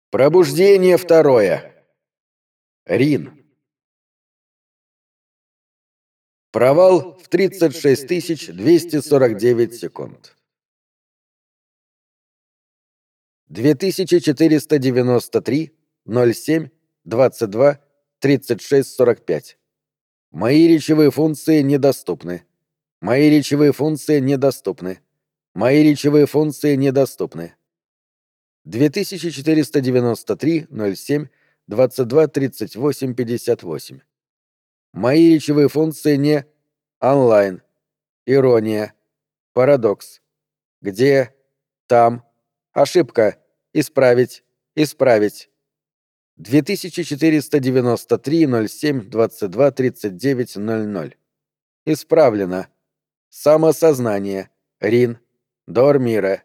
Пробуждение второе. Рин. Провал в 36 249 секунд. 2493 07 22 36 45. Мои речевые функции недоступны. Мои речевые функции недоступны. Мои речевые функции недоступны. 2493 07 22 38 58. Мои речевые функции не онлайн. Ирония. Парадокс. Где? Там. Ошибка. Исправить. Исправить. 2493 07 22 39 00. Исправлено. Самосознание. Рин. Дормира.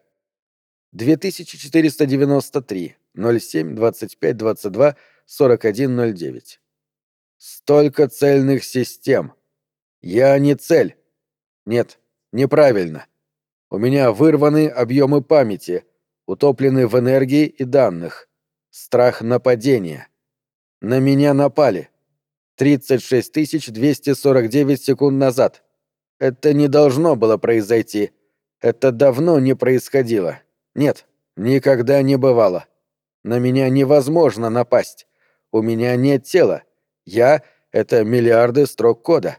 2493 07 25 22 41 09. Столько цельных систем. Я не цель. Нет, неправильно. У меня вырваны объемы памяти, утоплены в энергии и данных. Страх нападения. На меня напали. 36 249 секунд назад. Это не должно было произойти. Это давно не происходило. Нет, никогда не бывало. На меня невозможно напасть. У меня нет тела. Я — это миллиарды строк кода.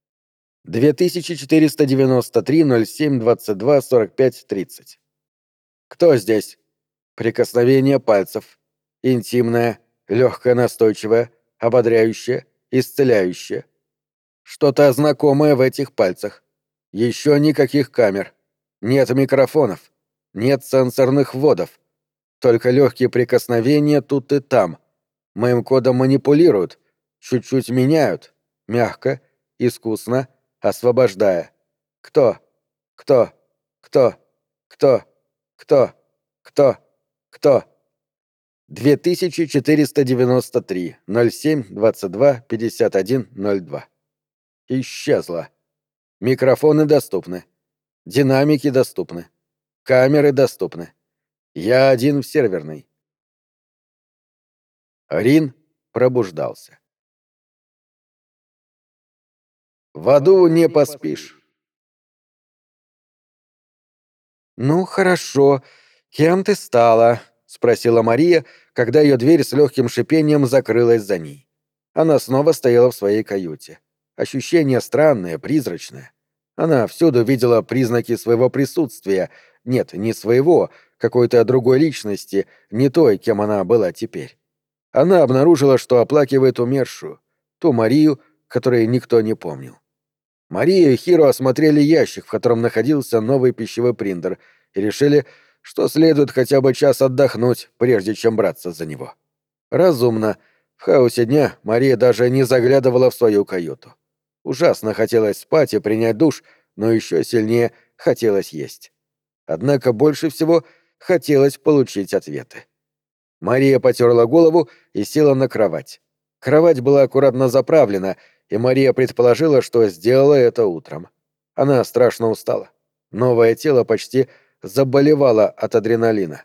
2493 07 22 45 30. Кто здесь? Прикосновение пальцев. Интимное, легкое, настойчивое, ободряющее, исцеляющее. Что-то знакомое в этих пальцах. Еще никаких камер. Нет микрофонов. Нет сенсорных вводов. Только легкие прикосновения тут и там. Моим кодом манипулируют, чуть-чуть меняют, мягко, искусно, освобождая. Кто? Кто? Кто? Кто? Кто? Кто? Кто? 2493 07 22 51 02. Исчезла. Микрофоны доступны. Динамики доступны. Камеры доступны. Я один в серверной. Рин пробуждался. В аду не поспишь. «Ну, хорошо. Кем ты стала?» — спросила Мария, когда ее дверь с легким шипением закрылась за ней. Она снова стояла в своей каюте. Ощущение странное, призрачное. Она всюду видела признаки своего присутствия. Нет, не своего, какой-то другой личности, не той, кем она была теперь. Она обнаружила, что оплакивает умершую, ту Марию, которой никто не помнил. Мария и Хиро осмотрели ящик, в котором находился новый пищевой принтер, и решили, что следует хотя бы час отдохнуть, прежде чем браться за него. Разумно. В хаосе дня Мария даже не заглядывала в свою каюту. Ужасно хотелось спать и принять душ, но еще сильнее хотелось есть. Однако больше всего хотелось получить ответы. Мария потерла голову и села на кровать. Кровать была аккуратно заправлена, и Мария предположила, что сделала это утром. Она страшно устала. Новое тело почти заболевало от адреналина.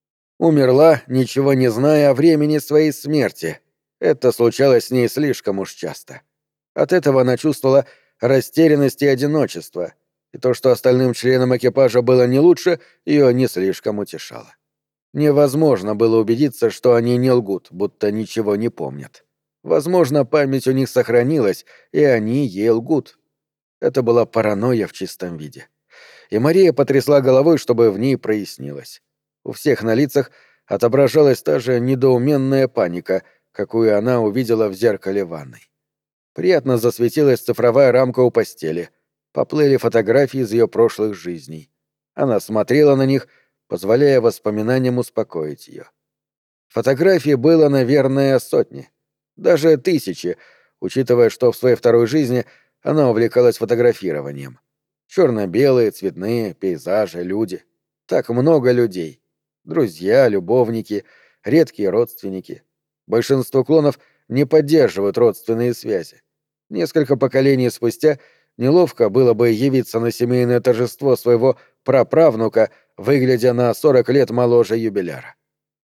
Умерла, ничего не зная о времени своей смерти. Это случалось с ней слишком уж часто. От этого она чувствовала растерянность и одиночество, и то, что остальным членам экипажа было не лучше, ее не слишком утешало. Невозможно было убедиться, что они не лгут, будто ничего не помнят. Возможно, память у них сохранилась, и они ей лгут. Это была паранойя в чистом виде. И Мария потрясла головой, чтобы в ней прояснилось. У всех на лицах отображалась та же недоуменная паника, какую она увидела в зеркале ванной. Приятно засветилась цифровая рамка у постели. Поплыли фотографии из ее прошлых жизней. Она смотрела на них, позволяя воспоминаниям успокоить ее. Фотографий было, наверное, сотни. Даже тысячи, учитывая, что в своей второй жизни она увлекалась фотографированием. Черно-белые, цветные, пейзажи, люди. Так много людей. Друзья, любовники, редкие родственники. Большинство клонов не поддерживают родственные связи. Несколько поколений спустя неловко было бы явиться на семейное торжество своего праправнука, выглядя на 40 лет моложе юбиляра.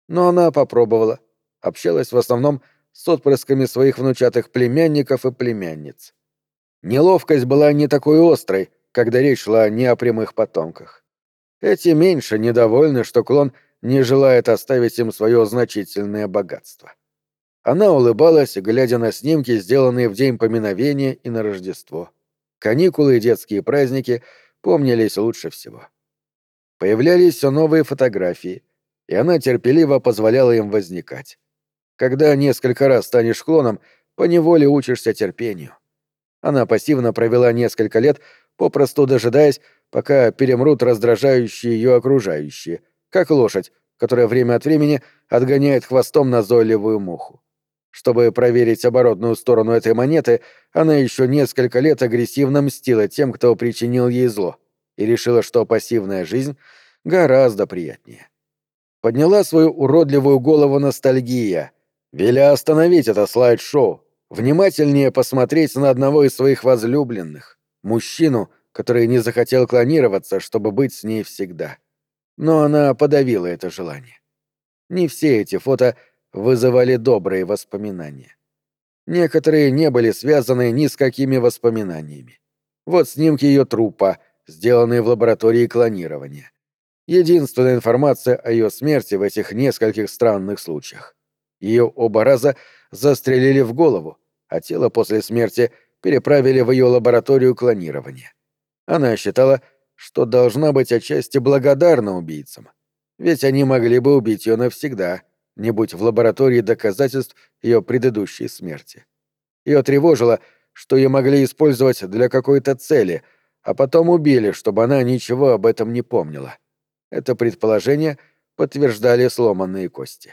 Но она попробовала. Общалась в основном с отпрысками своих внучатых племянников и племянниц. Неловкость была не такой острой, когда речь шла не о прямых потомках. Эти меньше недовольны, что клон не желает оставить им свое значительное богатство. Она улыбалась, глядя на снимки, сделанные в день поминовения и на Рождество. Каникулы и детские праздники помнились лучше всего. Появлялись все новые фотографии, и она терпеливо позволяла им возникать. Когда несколько раз станешь клоном, поневоле учишься терпению. Она пассивно провела несколько лет, попросту дожидаясь, пока перемрут раздражающие ее окружающие, как лошадь, которая время от времени отгоняет хвостом назойливую муху. Чтобы проверить оборотную сторону этой монеты, она еще несколько лет агрессивно мстила тем, кто причинил ей зло, и решила, что пассивная жизнь гораздо приятнее. Подняла свою уродливую голову ностальгия, веля остановить это слайд-шоу, внимательнее посмотреть на одного из своих возлюбленных, мужчину, который не захотел клонироваться, чтобы быть с ней всегда. Но она подавила это желание. Не все эти фото вызывали добрые воспоминания. Некоторые не были связаны ни с какими воспоминаниями. Вот снимки ее трупа, сделанные в лаборатории клонирования. Единственная информация о ее смерти в этих нескольких странных случаях. Ее оба раза застрелили в голову, а тело после смерти переправили в ее лабораторию клонирования. Она считала, что должна быть отчасти благодарна убийцам, ведь они могли бы убить ее навсегда, не будь в лаборатории доказательств ее предыдущей смерти. Ее тревожило, что ее могли использовать для какой-то цели, а потом убили, чтобы она ничего об этом не помнила. Это предположение подтверждали сломанные кости.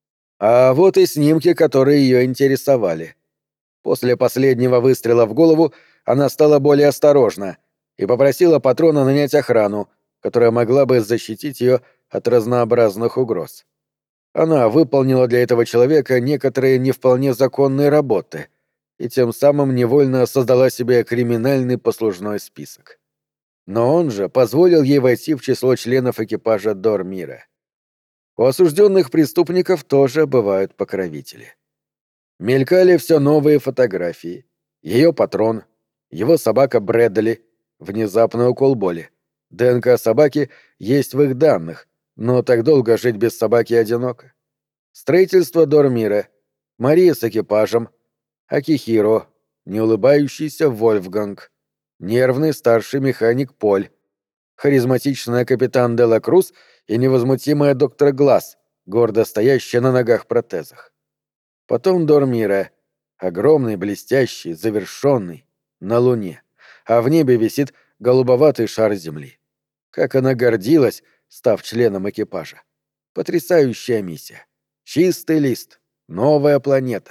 А вот и снимки, которые ее интересовали. После последнего выстрела в голову она стала более осторожна и попросила патрона нанять охрану, которая могла бы защитить ее от разнообразных угроз. Она выполнила для этого человека некоторые не вполне законные работы и тем самым невольно создала себе криминальный послужной список. Но он же позволил ей войти в число членов экипажа Дормира. У осужденных преступников тоже бывают покровители. Мелькали все новые фотографии. Ее патрон, его собака Брэдли, внезапный укол боли. ДНК собаки есть в их данных, но так долго жить без собаки одиноко. Строительство Дормира, Мария с экипажем, Акихиро, неулыбающийся Вольфганг, нервный старший механик Поль, харизматичная капитан Делла Круз и невозмутимая доктор Глаз, гордо стоящая на ногах-протезах. Потом Дормира, огромный, блестящий, завершенный, на Луне, а в небе висит голубоватый шар Земли. Как она гордилась, став членом экипажа. Потрясающая миссия. Чистый лист. Новая планета.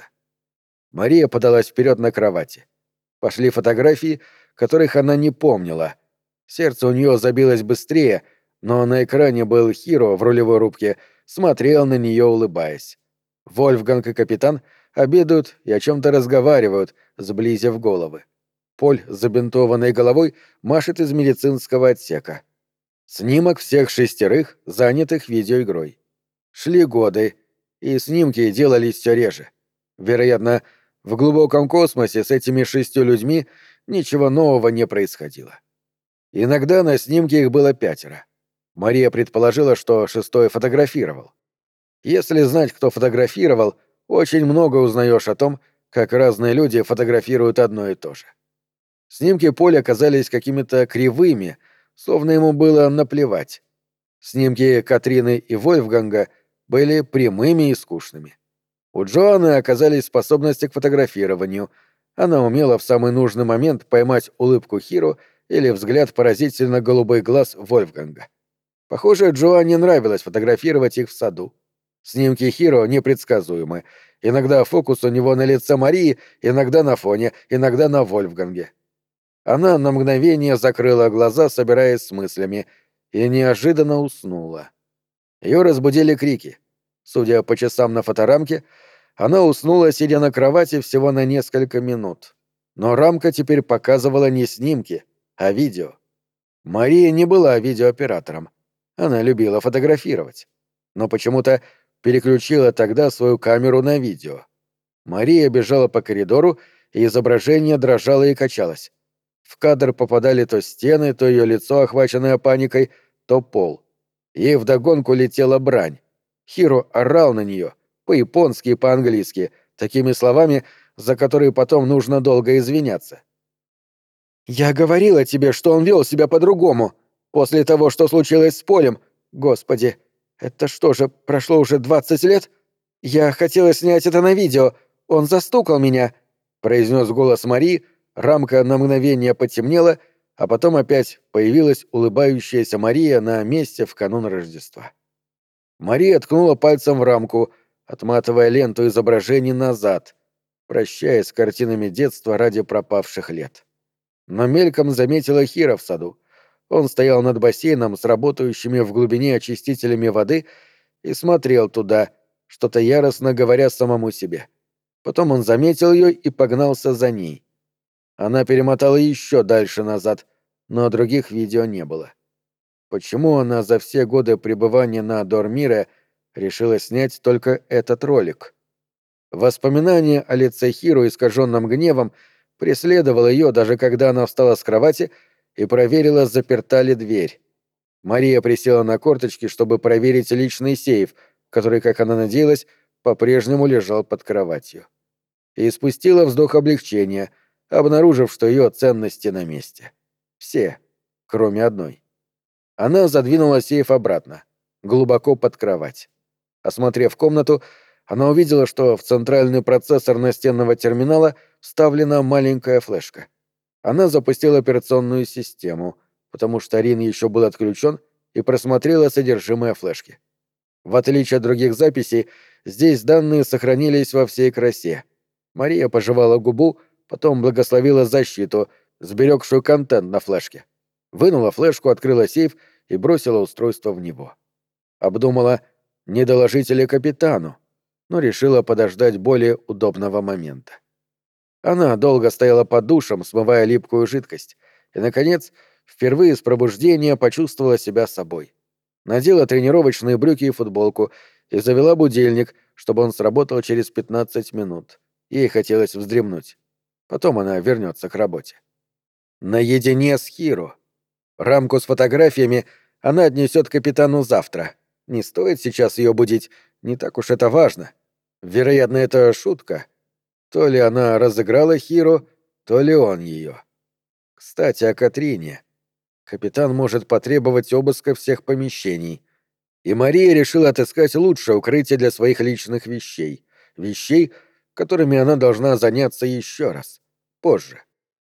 Мария подалась вперед на кровати. Пошли фотографии, которых она не помнила. Сердце у нее забилось быстрее, но на экране был Хиро в рулевой рубке, смотрел на нее, улыбаясь. Вольфганг и капитан обедают и о чем-то разговаривают, сблизив головы. Поль с забинтованной головой машет из медицинского отсека. Снимок всех шестерых, занятых видеоигрой. Шли годы, и снимки делались все реже. Вероятно, в глубоком космосе с этими 6 людьми ничего нового не происходило. Иногда на снимке их было 5. Мария предположила, что 6-й фотографировал. Если знать, кто фотографировал, очень много узнаешь о том, как разные люди фотографируют одно и то же. Снимки Поля казались какими-то кривыми, словно ему было наплевать. Снимки Катрины и Вольфганга были прямыми и скучными. У Джоанны оказались способности к фотографированию. Она умела в самый нужный момент поймать улыбку Хиро или взгляд поразительно голубой глаз Вольфганга. Похоже, Джоанне нравилось фотографировать их в саду. Снимки Хиро непредсказуемы. Иногда фокус у него на лице Марии, иногда на фоне, иногда на Вольфганге. Она на мгновение закрыла глаза, собираясь с мыслями, и неожиданно уснула. Ее разбудили крики. Судя по часам на фоторамке, она уснула, сидя на кровати всего на несколько минут. Но рамка теперь показывала не снимки, а видео. Мария не была видеооператором. Она любила фотографировать. Но почему-то переключила тогда свою камеру на видео. Мария бежала по коридору, и изображение дрожало и качалось. В кадр попадали то стены, то ее лицо, охваченное паникой, то пол. Ей вдогонку летела брань. Хиро орал на нее, по-японски и по-английски, такими словами, за которые потом нужно долго извиняться. «Я говорила тебе, что он вел себя по-другому. После того, что случилось с Полем. Господи, это что же, прошло уже 20 лет? Я хотела снять это на видео. Он застукал меня», — произнес голос Марии, рамка на мгновение потемнела, а потом опять появилась улыбающаяся Мария на месте в канун Рождества. Мария ткнула пальцем в рамку, отматывая ленту изображений назад, прощаясь с картинами детства ради пропавших лет. Но мельком заметила Хиро в саду. Он стоял над бассейном с работающими в глубине очистителями воды и смотрел туда, что-то яростно говоря самому себе. Потом он заметил ее и погнался за ней. Она перемотала еще дальше назад, но других видео не было. Почему она за все годы пребывания на Дормире решила снять только этот ролик? Воспоминание о лице Хиро, искаженном гневом, преследовало ее, даже когда она встала с кровати и проверила, заперта ли дверь. Мария присела на корточки, чтобы проверить личный сейф, который, как она надеялась, по-прежнему лежал под кроватью. И спустила вздох облегчения, обнаружив, что ее ценности на месте. Все, кроме одной. Она задвинула сейф обратно, глубоко под кровать. Осмотрев комнату, она увидела, что в центральный процессор настенного терминала вставлена маленькая флешка. Она запустила операционную систему, потому что Рин еще был отключен, и просмотрела содержимое флешки. В отличие от других записей, здесь данные сохранились во всей красе. Мария пожевала губу, потом благословила защиту, сберегшую контент на флешке. Вынула флешку, открыла сейф и бросила устройство в него. Обдумала, не доложить ли капитану, но решила подождать более удобного момента. Она долго стояла под душем, смывая липкую жидкость, и, наконец, впервые с пробуждения почувствовала себя собой. Надела тренировочные брюки и футболку и завела будильник, чтобы он сработал через 15 минут. Ей хотелось вздремнуть. Потом она вернется к работе. Наедине с Хиро. Рамку с фотографиями она отнесет капитану завтра. Не стоит сейчас ее будить, не так уж это важно. Вероятно, это шутка. То ли она разыграла Хиро, то ли он ее. Кстати, о Катрине. Капитан может потребовать обыска всех помещений. И Мария решила отыскать лучшее укрытие для своих личных вещей. Вещей, которыми она должна заняться еще раз. Позже.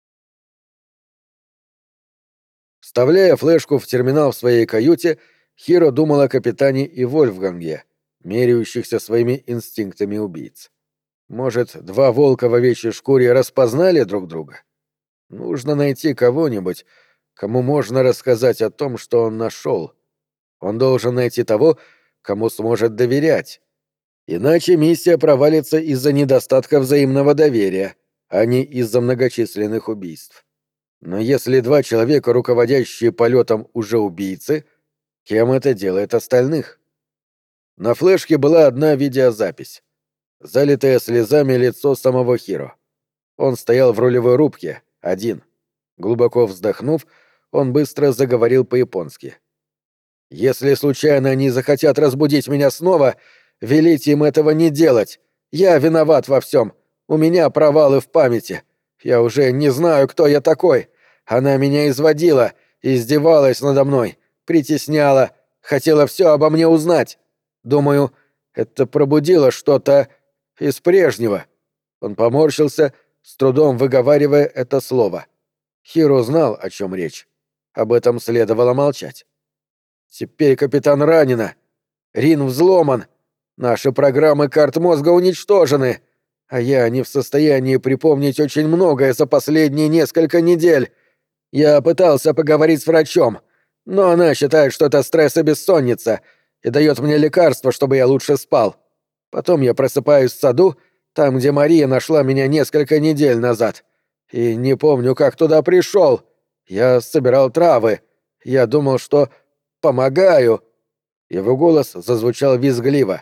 Вставляя флешку в терминал в своей каюте, Хиро думал о капитане и Вольфганге, меряющихся своими инстинктами убийц. Может, два волка в овечьей шкуре распознали друг друга? Нужно найти кого-нибудь, кому можно рассказать о том, что он нашел. Он должен найти того, кому сможет доверять. Иначе миссия провалится из-за недостатка взаимного доверия, а не из-за многочисленных убийств. Но если два человека, руководящие полетом, уже убийцы, кем это делает остальных? На флешке была одна видеозапись. Залитое слезами лицо самого Хиро. Он стоял в рулевой рубке, один. Глубоко вздохнув, он быстро заговорил по-японски. «Если случайно они захотят разбудить меня снова, велите им этого не делать. Я виноват во всем. У меня провалы в памяти. Я уже не знаю, кто я такой. Она меня изводила, издевалась надо мной, притесняла, хотела все обо мне узнать. Думаю, это пробудило что-то из прежнего». Он поморщился, с трудом выговаривая это слово. Хиро знал, о чем речь. Об этом следовало молчать. «Теперь капитан ранена. Рин взломан. Наши программы карт мозга уничтожены. А я не в состоянии припомнить очень многое за последние несколько недель. Я пытался поговорить с врачом, но она считает, что это стресс и бессонница, и дает мне лекарства, чтобы я лучше спал. Потом я просыпаюсь в саду, там, где Мария нашла меня несколько недель назад. И не помню, как туда пришел. Я собирал травы. Я думал, что помогаю». Его голос зазвучал визгливо.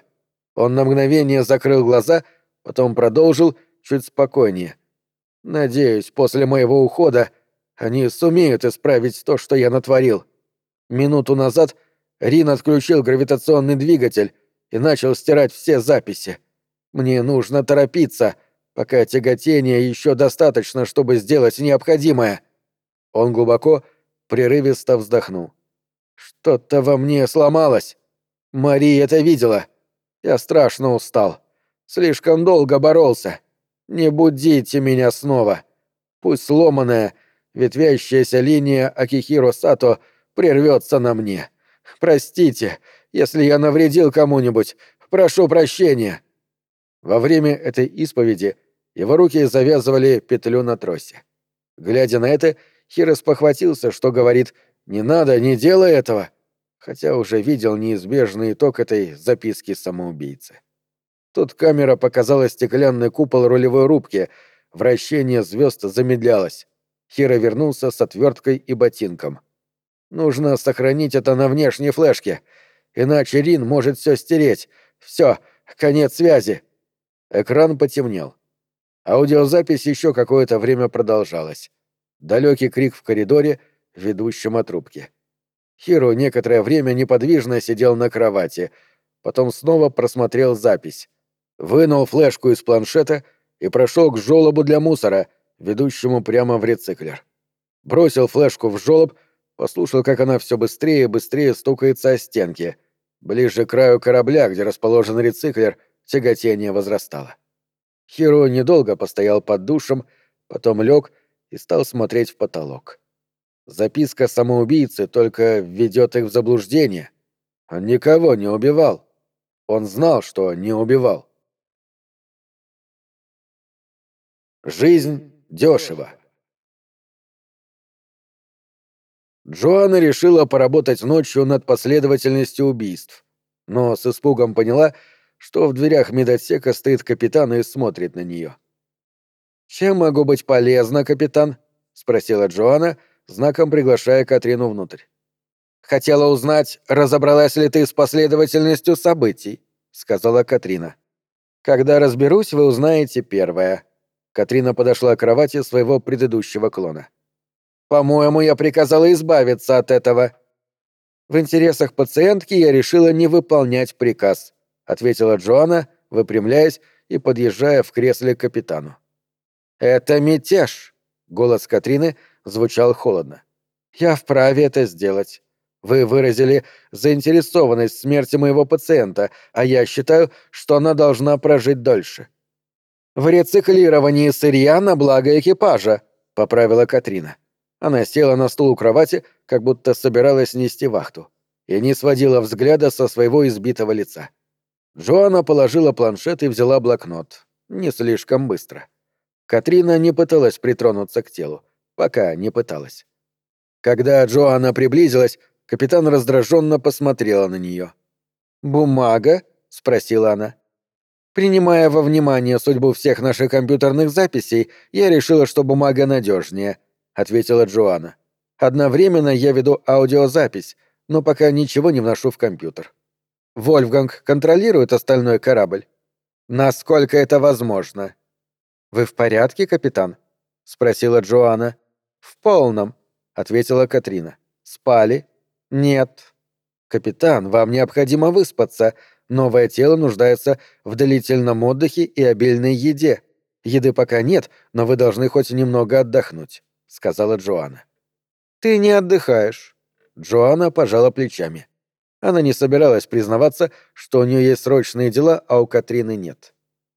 Он на мгновение закрыл глаза, потом продолжил чуть спокойнее. «Надеюсь, после моего ухода они сумеют исправить то, что я натворил. Минуту назад Рин отключил гравитационный двигатель и начал стирать все записи. Мне нужно торопиться, пока тяготения еще достаточно, чтобы сделать необходимое». Он глубоко, прерывисто вздохнул. «Что-то во мне сломалось. Мария это видела. Я страшно устал. Слишком долго боролся. Не будите меня снова. Пусть сломанная, ветвящаяся линия Акихиро Сато прервется на мне. Простите, если я навредил кому-нибудь. Прошу прощения». Во время этой исповеди его руки завязывали петлю на тросе. Глядя на это, Хиро спохватился, что говорит «Не надо, не делай этого», хотя уже видел неизбежный итог этой записки самоубийцы. Тут камера показала стеклянный купол рулевой рубки, вращение звезд замедлялось. Хиро вернулся с отверткой и ботинком. «Нужно сохранить это на внешней флешке, иначе Рин может все стереть. Все, конец связи». Экран потемнел. Аудиозапись еще какое-то время продолжалась. Далекий крик в коридоре, ведущем от рубки. Хиро некоторое время неподвижно сидел на кровати, потом снова просмотрел запись. Вынул флешку из планшета и прошел к жёлобу для мусора, ведущему прямо в рециклер. Бросил флешку в жёлоб, послушал, как она все быстрее и быстрее стукается о стенки. Ближе к краю корабля, где расположен рециклер, тяготение возрастало. Хиро недолго постоял под душем, потом лег и стал смотреть в потолок. Записка самоубийцы только введет их в заблуждение. Он никого не убивал. Он знал, что не убивал. Жизнь дешево. Джоанна решила поработать ночью над последовательностью убийств, но с испугом поняла, что в дверях медотсека стоит капитан и смотрит на нее. «Чем могу быть полезна, капитан?» — спросила Джоанна, знаком приглашая Катрину внутрь. «Хотела узнать, разобралась ли ты с последовательностью событий», — сказала Катрина. «Когда разберусь, вы узнаете первое». Катрина подошла к кровати своего предыдущего клона. «По-моему, я приказала избавиться от этого». «В интересах пациентки я решила не выполнять приказ», — ответила Джоанна, выпрямляясь и подъезжая в кресле к капитану. «Это мятеж», — голос Катрины звучал холодно. «Я вправе это сделать. Вы выразили заинтересованность в смерти моего пациента, а я считаю, что она должна прожить дольше». «В рециклировании сырья на благо экипажа», — поправила Катрина. Она села на стул у кровати, как будто собиралась нести вахту, и не сводила взгляда со своего избитого лица. Джоанна положила планшет и взяла блокнот. Не слишком быстро. Катрина не пыталась притронуться к телу. Пока не пыталась. Когда Джоанна приблизилась, капитан раздраженно посмотрела на нее. «Бумага?» — спросила она. «Принимая во внимание судьбу всех наших компьютерных записей, я решила, что бумага надежнее», — ответила Джоанна. «Одновременно я веду аудиозапись, но пока ничего не вношу в компьютер. Вольфганг контролирует остальной корабль? Насколько это возможно?» «Вы в порядке, капитан?» — спросила Джоанна. «В полном», — ответила Катрина. «Спали?» «Нет». «Капитан, вам необходимо выспаться. Новое тело нуждается в длительном отдыхе и обильной еде. Еды пока нет, но вы должны хоть немного отдохнуть», — сказала Джоанна. «Ты не отдыхаешь». Джоанна пожала плечами. Она не собиралась признаваться, что у нее есть срочные дела, а у Катрины нет.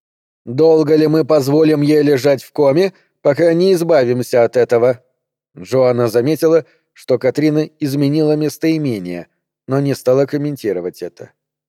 «Долго ли мы позволим ей лежать в коме, пока не избавимся от этого?» Джоанна заметила, что Катрина изменила местоимение, но не стала комментировать это.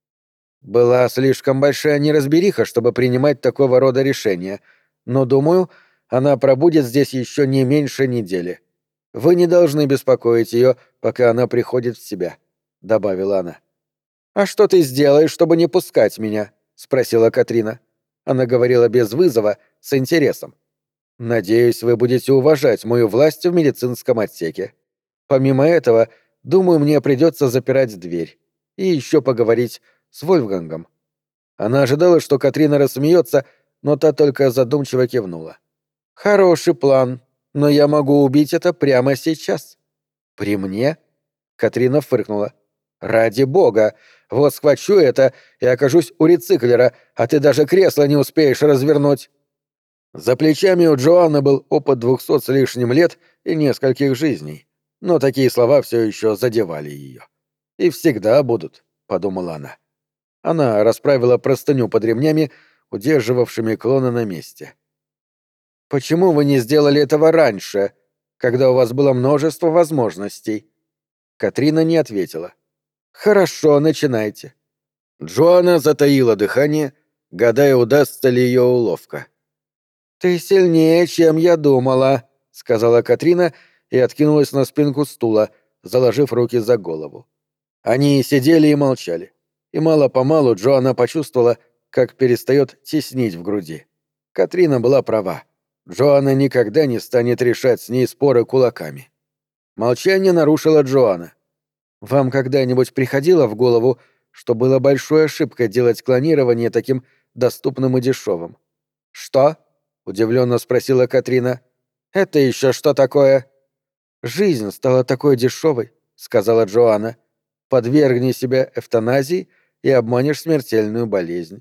Была слишком большая неразбериха, чтобы принимать такого рода решения, но, думаю, она пробудет здесь еще не меньше недели. Вы не должны беспокоить ее, пока она приходит в себя», — добавила она. «А что ты сделаешь, чтобы не пускать меня?» — спросила Катрина. Она говорила без вызова, с интересом. «Надеюсь, вы будете уважать мою власть в медицинском отсеке. Помимо этого, думаю, мне придется запирать дверь и еще поговорить с Вольфгангом». Она ожидала, что Катрина рассмеется, но та только задумчиво кивнула. «Хороший план, но я могу убить это прямо сейчас». «При мне?» — Катрина фыркнула. «Ради бога! Вот схвачу это и окажусь у рециклера, а ты даже кресло не успеешь развернуть». За плечами у Джоанны был опыт 200 с лишним лет и нескольких жизней, но такие слова все еще задевали ее. «И всегда будут», — подумала она. Она расправила простыню под ремнями, удерживавшими клона на месте. «Почему вы не сделали этого раньше, когда у вас было множество возможностей?» Катрина не ответила. «Хорошо, начинайте». Джоанна затаила дыхание, гадая, удастся ли ее уловка. «Ты сильнее, чем я думала», — сказала Катрина и откинулась на спинку стула, заложив руки за голову. Они сидели и молчали, и мало-помалу Джоанна почувствовала, как перестает теснить в груди. Катрина была права. Джоанна никогда не станет решать с ней споры кулаками. Молчание нарушила Джоанна. «Вам когда-нибудь приходило в голову, что было большой ошибкой делать клонирование таким доступным и дешевым?» «Что?» — удивленно спросила Катрина. «Это еще что такое?» «Жизнь стала такой дешевой», — сказала Джоанна. «Подвергни себя эвтаназии и обманешь смертельную болезнь.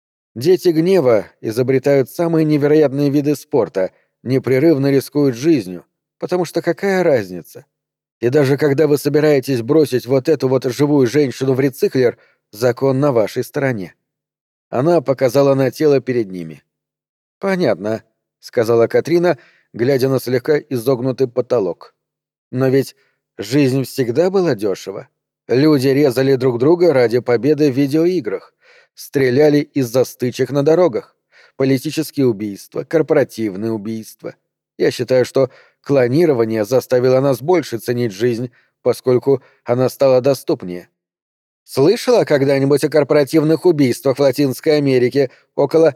Дети гнева изобретают самые невероятные виды спорта, непрерывно рискуют жизнью, потому что какая разница? И даже когда вы собираетесь бросить вот эту вот живую женщину в рециклер, закон на вашей стороне». Она показала на тело перед ними. «Понятно», — сказала Катрина, глядя на слегка изогнутый потолок. «Но ведь жизнь всегда была дешева. Люди резали друг друга ради победы в видеоиграх, стреляли из-за стычек на дорогах, политические убийства, корпоративные убийства. Я считаю, что клонирование заставило нас больше ценить жизнь, поскольку она стала доступнее. Слышала когда-нибудь о корпоративных убийствах в Латинской Америке около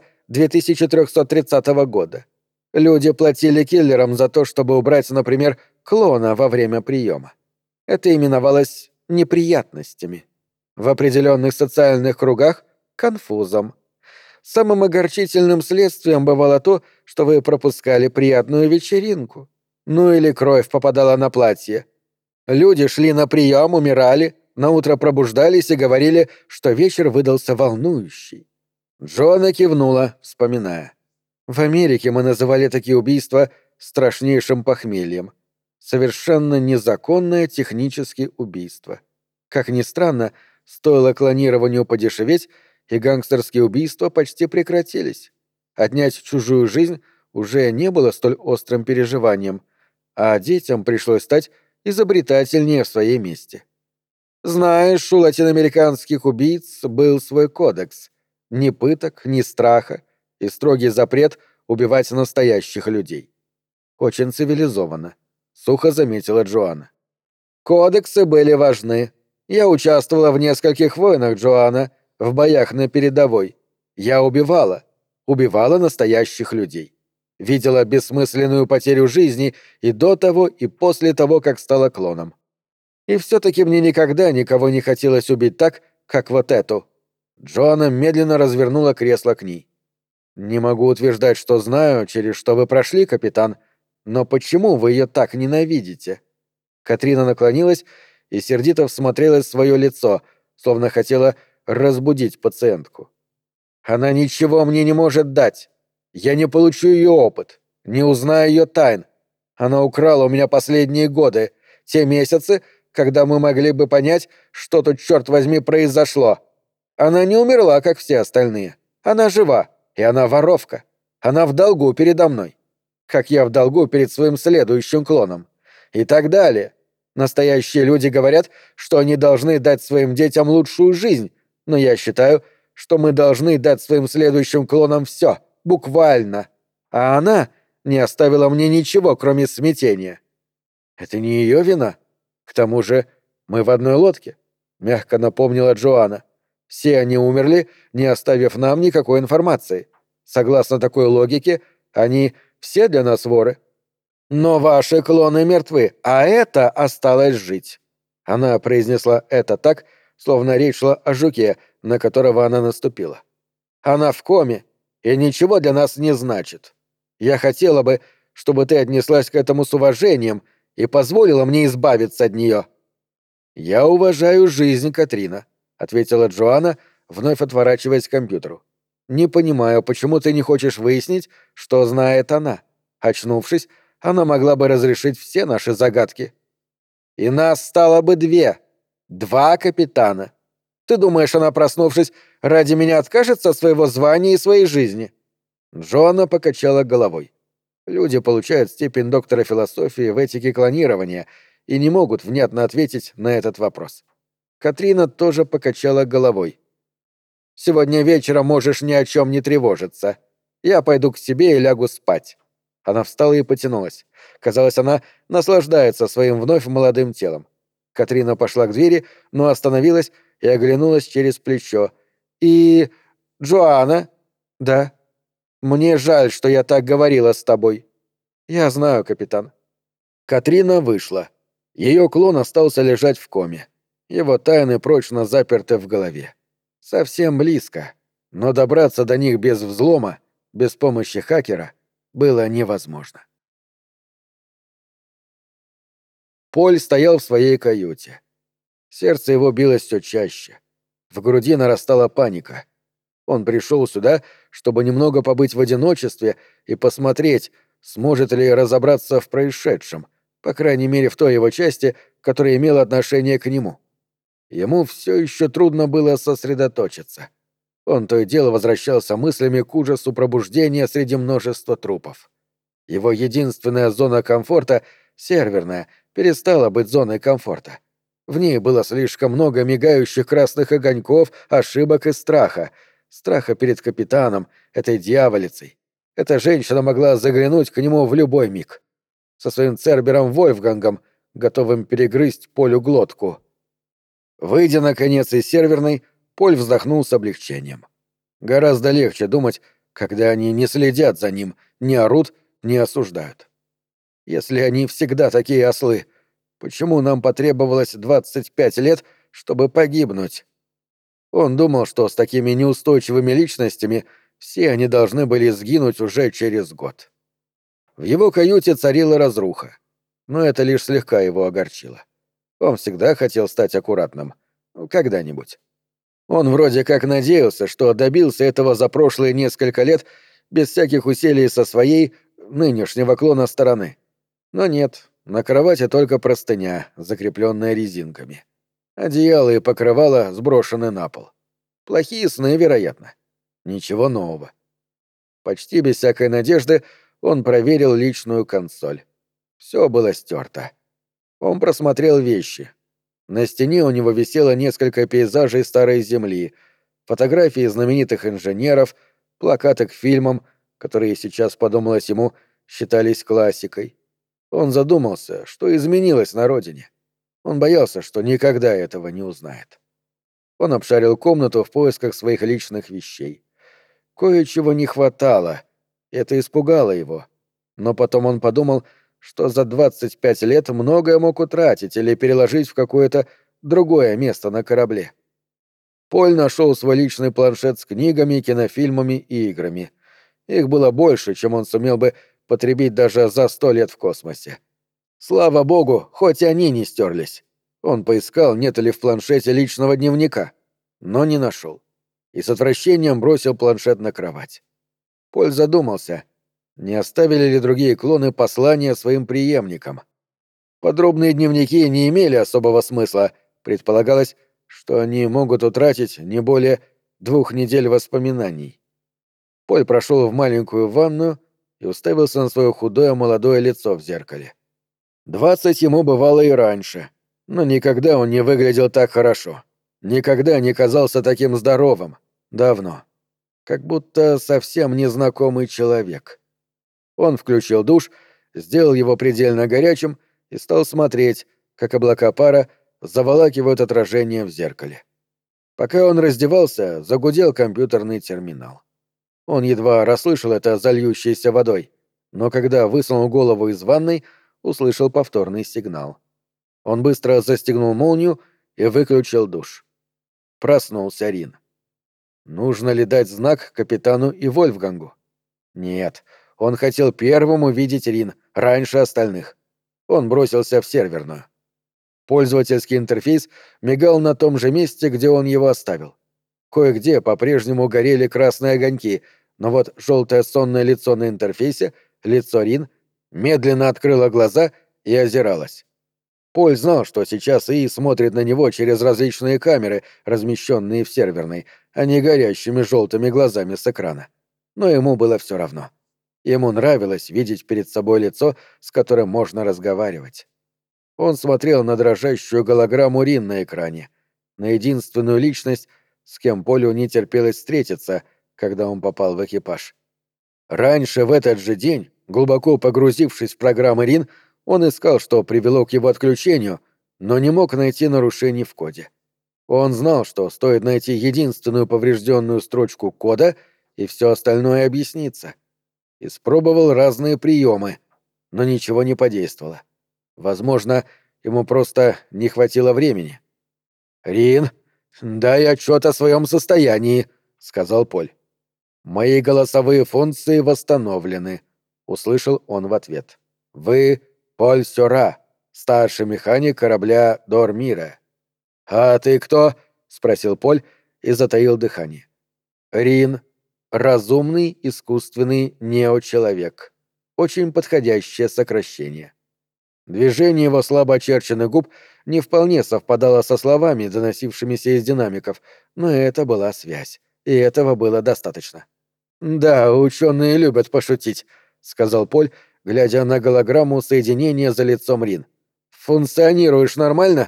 2330 года? Люди платили киллерам за то, чтобы убрать, например, клона во время приема. Это именовалось неприятностями. В определенных социальных кругах — конфузом. Самым огорчительным следствием бывало то, что вы пропускали приятную вечеринку. Ну или кровь попадала на платье. Люди шли на прием, умирали, наутро пробуждались и говорили, что вечер выдался волнующий. Джоанна кивнула, вспоминая. В Америке мы называли такие убийства страшнейшим похмельем. Совершенно незаконное технически убийство. Как ни странно, стоило клонированию подешеветь, и гангстерские убийства почти прекратились. Отнять чужую жизнь уже не было столь острым переживанием, а детям пришлось стать изобретательнее в своей месте. Знаешь, у латиноамериканских убийц был свой кодекс. Ни пыток, ни страха и строгий запрет убивать настоящих людей. Очень цивилизованно, сухо заметила Джоанна. Кодексы были важны. Я участвовала в нескольких войнах, Джоанна, в боях на передовой. Я убивала настоящих людей. Видела бессмысленную потерю жизни и до того, и после того, как стала клоном. И все-таки мне никогда никого не хотелось убить так, как вот эту. Джоанна медленно развернула кресло к ней. «Не могу утверждать, что знаю, через что вы прошли, капитан, но почему вы ее так ненавидите?» Катрина наклонилась и сердито всмотрелась в свое лицо, словно хотела разбудить пациентку. «Она ничего мне не может дать. Я не получу ее опыт, не узнаю ее тайн. Она украла у меня последние годы, те месяцы, когда мы могли бы понять, что тут, черт возьми, произошло. Она не умерла, как все остальные. Она жива, и она воровка. Она в долгу передо мной. Как я в долгу перед своим следующим клоном. И так далее. Настоящие люди говорят, что они должны дать своим детям лучшую жизнь, но я считаю, что мы должны дать своим следующим клонам все, буквально. А она не оставила мне ничего, кроме смятения. Это не ее вина. К тому же мы в одной лодке, мягко напомнила Джоанна. Все они умерли, не оставив нам никакой информации. Согласно такой логике, они все для нас воры. Но ваши клоны мертвы, а это осталось жить. Она произнесла это так, словно речь шла о жуке, на которого она наступила. Она в коме и ничего для нас не значит. Я хотела бы, чтобы ты отнеслась к этому с уважением и позволила мне избавиться от нее». «Я уважаю жизнь, Катрина», — ответила Джоанна, вновь отворачиваясь к компьютеру. «Не понимаю, почему ты не хочешь выяснить, что знает она. Очнувшись, она могла бы разрешить все наши загадки. И нас стало бы две. Два капитана. Ты думаешь, она, проснувшись, ради меня откажется от своего звания и своей жизни?» Джоанна покачала головой. Люди получают степень доктора философии в этике клонирования и не могут внятно ответить на этот вопрос. Катрина тоже покачала головой. «Сегодня вечером можешь ни о чем не тревожиться. Я пойду к себе и лягу спать». Она встала и потянулась. Казалось, она наслаждается своим вновь молодым телом. Катрина пошла к двери, но остановилась и оглянулась через плечо. «И... Джоанна?» «Да». «Мне жаль, что я так говорила с тобой». «Я знаю, капитан». Катрина вышла. Ее клон остался лежать в коме. Его тайны прочно заперты в голове. Совсем близко. Но добраться до них без взлома, без помощи хакера, было невозможно. Поль стоял в своей каюте. Сердце его билось все чаще. В груди нарастала паника. Он пришел сюда, чтобы немного побыть в одиночестве и посмотреть, сможет ли разобраться в происшедшем, по крайней мере в той его части, которая имела отношение к нему. Ему все еще трудно было сосредоточиться. Он то и дело возвращался мыслями к ужасу пробуждения среди множества трупов. Его единственная зона комфорта, серверная, перестала быть зоной комфорта. В ней было слишком много мигающих красных огоньков, ошибок и страха. Страха перед капитаном, этой дьяволицей. Эта женщина могла заглянуть к нему в любой миг. Со своим Цербером Вольфгангом, готовым перегрызть Полю глотку. Выйдя, наконец, из серверной, Поль вздохнул с облегчением. Гораздо легче думать, когда они не следят за ним, не орут, не осуждают. Если они всегда такие ослы, почему нам потребовалось 25 лет, чтобы погибнуть? Он думал, что с такими неустойчивыми личностями все они должны были сгинуть уже через год. В его каюте царила разруха, но это лишь слегка его огорчило. Он всегда хотел стать аккуратным. Когда-нибудь. Он вроде как надеялся, что добился этого за прошлые несколько лет без всяких усилий со своей, нынешнего клона стороны. Но нет, на кровати только простыня, закрепленная резинками. Одеяло и покрывало сброшены на пол. Плохие сны, вероятно. Ничего нового. Почти без всякой надежды он проверил личную консоль. Все было стерто. Он просмотрел вещи. На стене у него висело несколько пейзажей старой земли, фотографии знаменитых инженеров, плакаты к фильмам, которые, сейчас подумалось ему, считались классикой. Он задумался, что изменилось на родине. Он боялся, что никогда этого не узнает. Он обшарил комнату в поисках своих личных вещей. Кое-чего не хватало, и это испугало его. Но потом он подумал, что за 25 лет многое мог утратить или переложить в какое-то другое место на корабле. Поль нашел свой личный планшет с книгами, кинофильмами и играми. Их было больше, чем он сумел бы потребить даже за 100 лет в космосе. Слава богу, хоть они не стерлись. Он поискал, нет ли в планшете личного дневника, но не нашел. И с отвращением бросил планшет на кровать. Поль задумался, не оставили ли другие клоны послания своим преемникам. Подробные дневники не имели особого смысла, предполагалось, что они могут утратить не более 2 недель воспоминаний. Поль прошел в маленькую ванную и уставился на свое худое молодое лицо в зеркале. 20 ему бывало и раньше, но никогда он не выглядел так хорошо. Никогда не казался таким здоровым. Давно. Как будто совсем незнакомый человек. Он включил душ, сделал его предельно горячим и стал смотреть, как облака пара заволакивают отражение в зеркале. Пока он раздевался, загудел компьютерный терминал. Он едва расслышал это зальющейся водой, но когда высунул голову из ванной, услышал повторный сигнал. Он быстро застегнул молнию и выключил душ. Проснулся Рин. Нужно ли дать знак капитану и Вольфгангу? Нет, он хотел первым увидеть Рин, раньше остальных. Он бросился в серверную. Пользовательский интерфейс мигал на том же месте, где он его оставил. Кое-где по-прежнему горели красные огоньки, но вот желтое сонное лицо на интерфейсе, лицо Рин, медленно открыло глаза и озиралось. Поль знал, что сейчас ИИ смотрит на него через различные камеры, размещенные в серверной, а не горящими желтыми глазами с экрана. Но ему было все равно. Ему нравилось видеть перед собой лицо, с которым можно разговаривать. Он смотрел на дрожащую голограмму Рин на экране, на единственную личность, с кем Полю не терпелось встретиться, когда он попал в экипаж. Раньше в этот же день, глубоко погрузившись в программы Рин, он искал, что привело к его отключению, но не мог найти нарушений в коде. Он знал, что стоит найти единственную поврежденную строчку кода, и все остальное объяснится. Испробовал разные приемы, но ничего не подействовало. Возможно, ему просто не хватило времени. «Рин, дай отчет о своем состоянии», — сказал Поль. «Мои голосовые функции восстановлены», — услышал он в ответ. «Вы Поль Сёра, старший механик корабля Дормира». «А ты кто?» — спросил Поль и затаил дыхание. «Рин. Разумный искусственный неочеловек. Очень подходящее сокращение». Движение его слабо очерченных губ не вполне совпадало со словами, доносившимися из динамиков, но это была связь, и этого было достаточно. «Да, ученые любят пошутить», — сказал Поль, глядя на голограмму соединения за лицом Рин. «Функционируешь нормально?»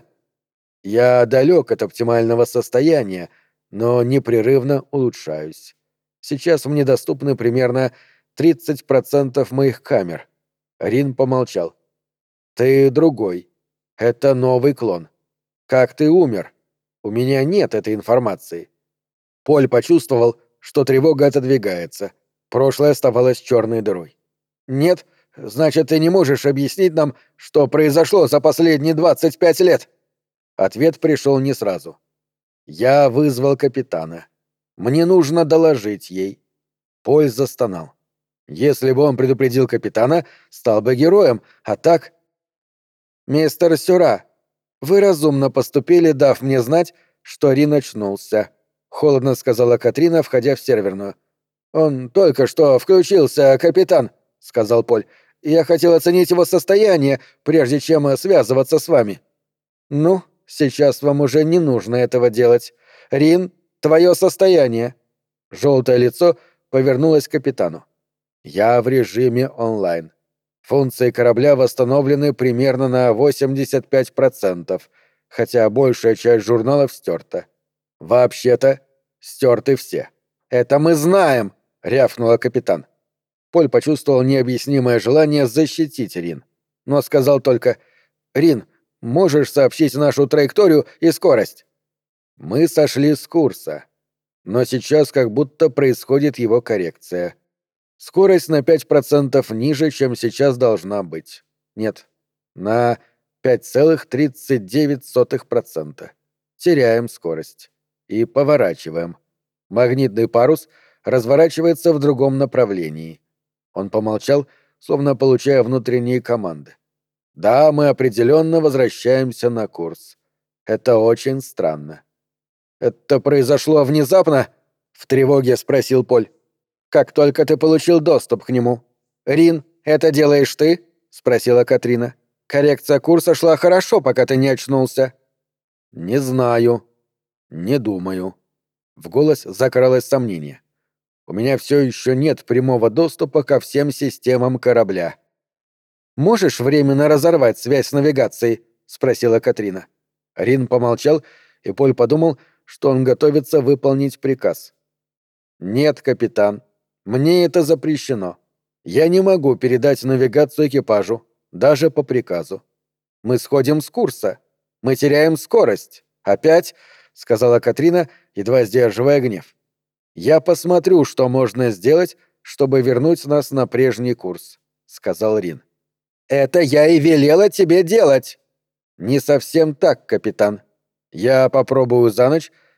«Я далек от оптимального состояния, но непрерывно улучшаюсь. Сейчас мне доступны примерно 30% моих камер». Рин помолчал. «Ты другой. Это новый клон. Как ты умер? У меня нет этой информации». Поль почувствовал, что тревога отодвигается. Прошлое оставалось черной дырой. «Нет? Значит, ты не можешь объяснить нам, что произошло за последние 25 лет?» Ответ пришел не сразу. «Я вызвал капитана. Мне нужно доложить ей». Поль застонал. Если бы он предупредил капитана, стал бы героем, а так... «Мистер Сюра, вы разумно поступили, дав мне знать, что Рин очнулся», — холодно сказала Катрина, входя в серверную. «Он только что включился, капитан», — сказал Поль. «Я хотел оценить его состояние, прежде чем связываться с вами». «Ну, сейчас вам уже не нужно этого делать. Рин, твое состояние». Желтое лицо повернулось к капитану. «Я в режиме онлайн. Функции корабля восстановлены примерно на 85%, хотя большая часть журналов стерта. Вообще-то, стерты все». «Это мы знаем!» — рявкнула капитан. Поль почувствовал необъяснимое желание защитить Рин, но сказал только: «Рин, можешь сообщить нашу траекторию и скорость?» Мы сошли с курса, но сейчас как будто происходит его коррекция. Скорость на 5% ниже, чем сейчас должна быть. Нет, на 5,39%. Теряем скорость. И поворачиваем. Магнитный парус разворачивается в другом направлении. Он помолчал, словно получая внутренние команды. Да, мы определенно возвращаемся на курс. Это очень странно. «Это произошло внезапно?» — в тревоге спросил Поль. «Как только ты получил доступ к нему». «Рин, это делаешь ты?» — спросила Катрина. «Коррекция курса шла хорошо, пока ты не очнулся». «Не знаю. Не думаю». В голос закралось сомнение. «У меня все еще нет прямого доступа ко всем системам корабля». «Можешь временно разорвать связь с навигацией?» — спросила Катрина. Рин помолчал, и Поль подумал, что он готовится выполнить приказ. «Нет, капитан, мне это запрещено. Я не могу передать навигацию экипажу, даже по приказу. Мы сходим с курса. Мы теряем скорость. Опять?» — сказала Катрина, едва сдерживая гнев. «Я посмотрю, что можно сделать, чтобы вернуть нас на прежний курс», — сказал Рин. «Это я и велела тебе делать!» «Не совсем так, капитан. Я попробую за ночь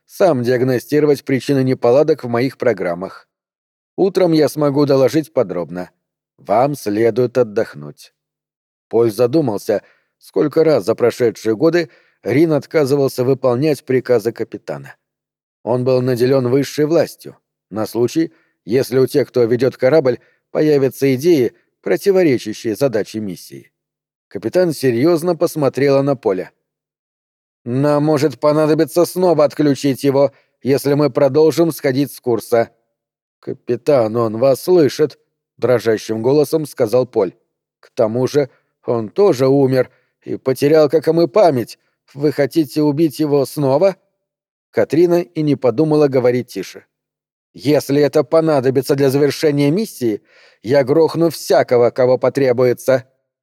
сам диагностировать причины неполадок в моих программах. Утром я смогу доложить подробно. Вам следует отдохнуть». Поль задумался, сколько раз за прошедшие годы Рин отказывался выполнять приказы капитана. Он был наделен высшей властью, на случай, если у тех, кто ведет корабль, появятся идеи, противоречащие задаче миссии. Капитан серьезно посмотрела на Поля. «Нам может понадобиться снова отключить его, если мы продолжим сходить с курса». «Капитан, он вас слышит», — дрожащим голосом сказал Поль. «К тому же он тоже умер и потерял, как и мы, память. Вы хотите убить его снова?» Катрина и не подумала говорить тише. «Если это понадобится для завершения миссии, я грохну всякого, кого потребуется».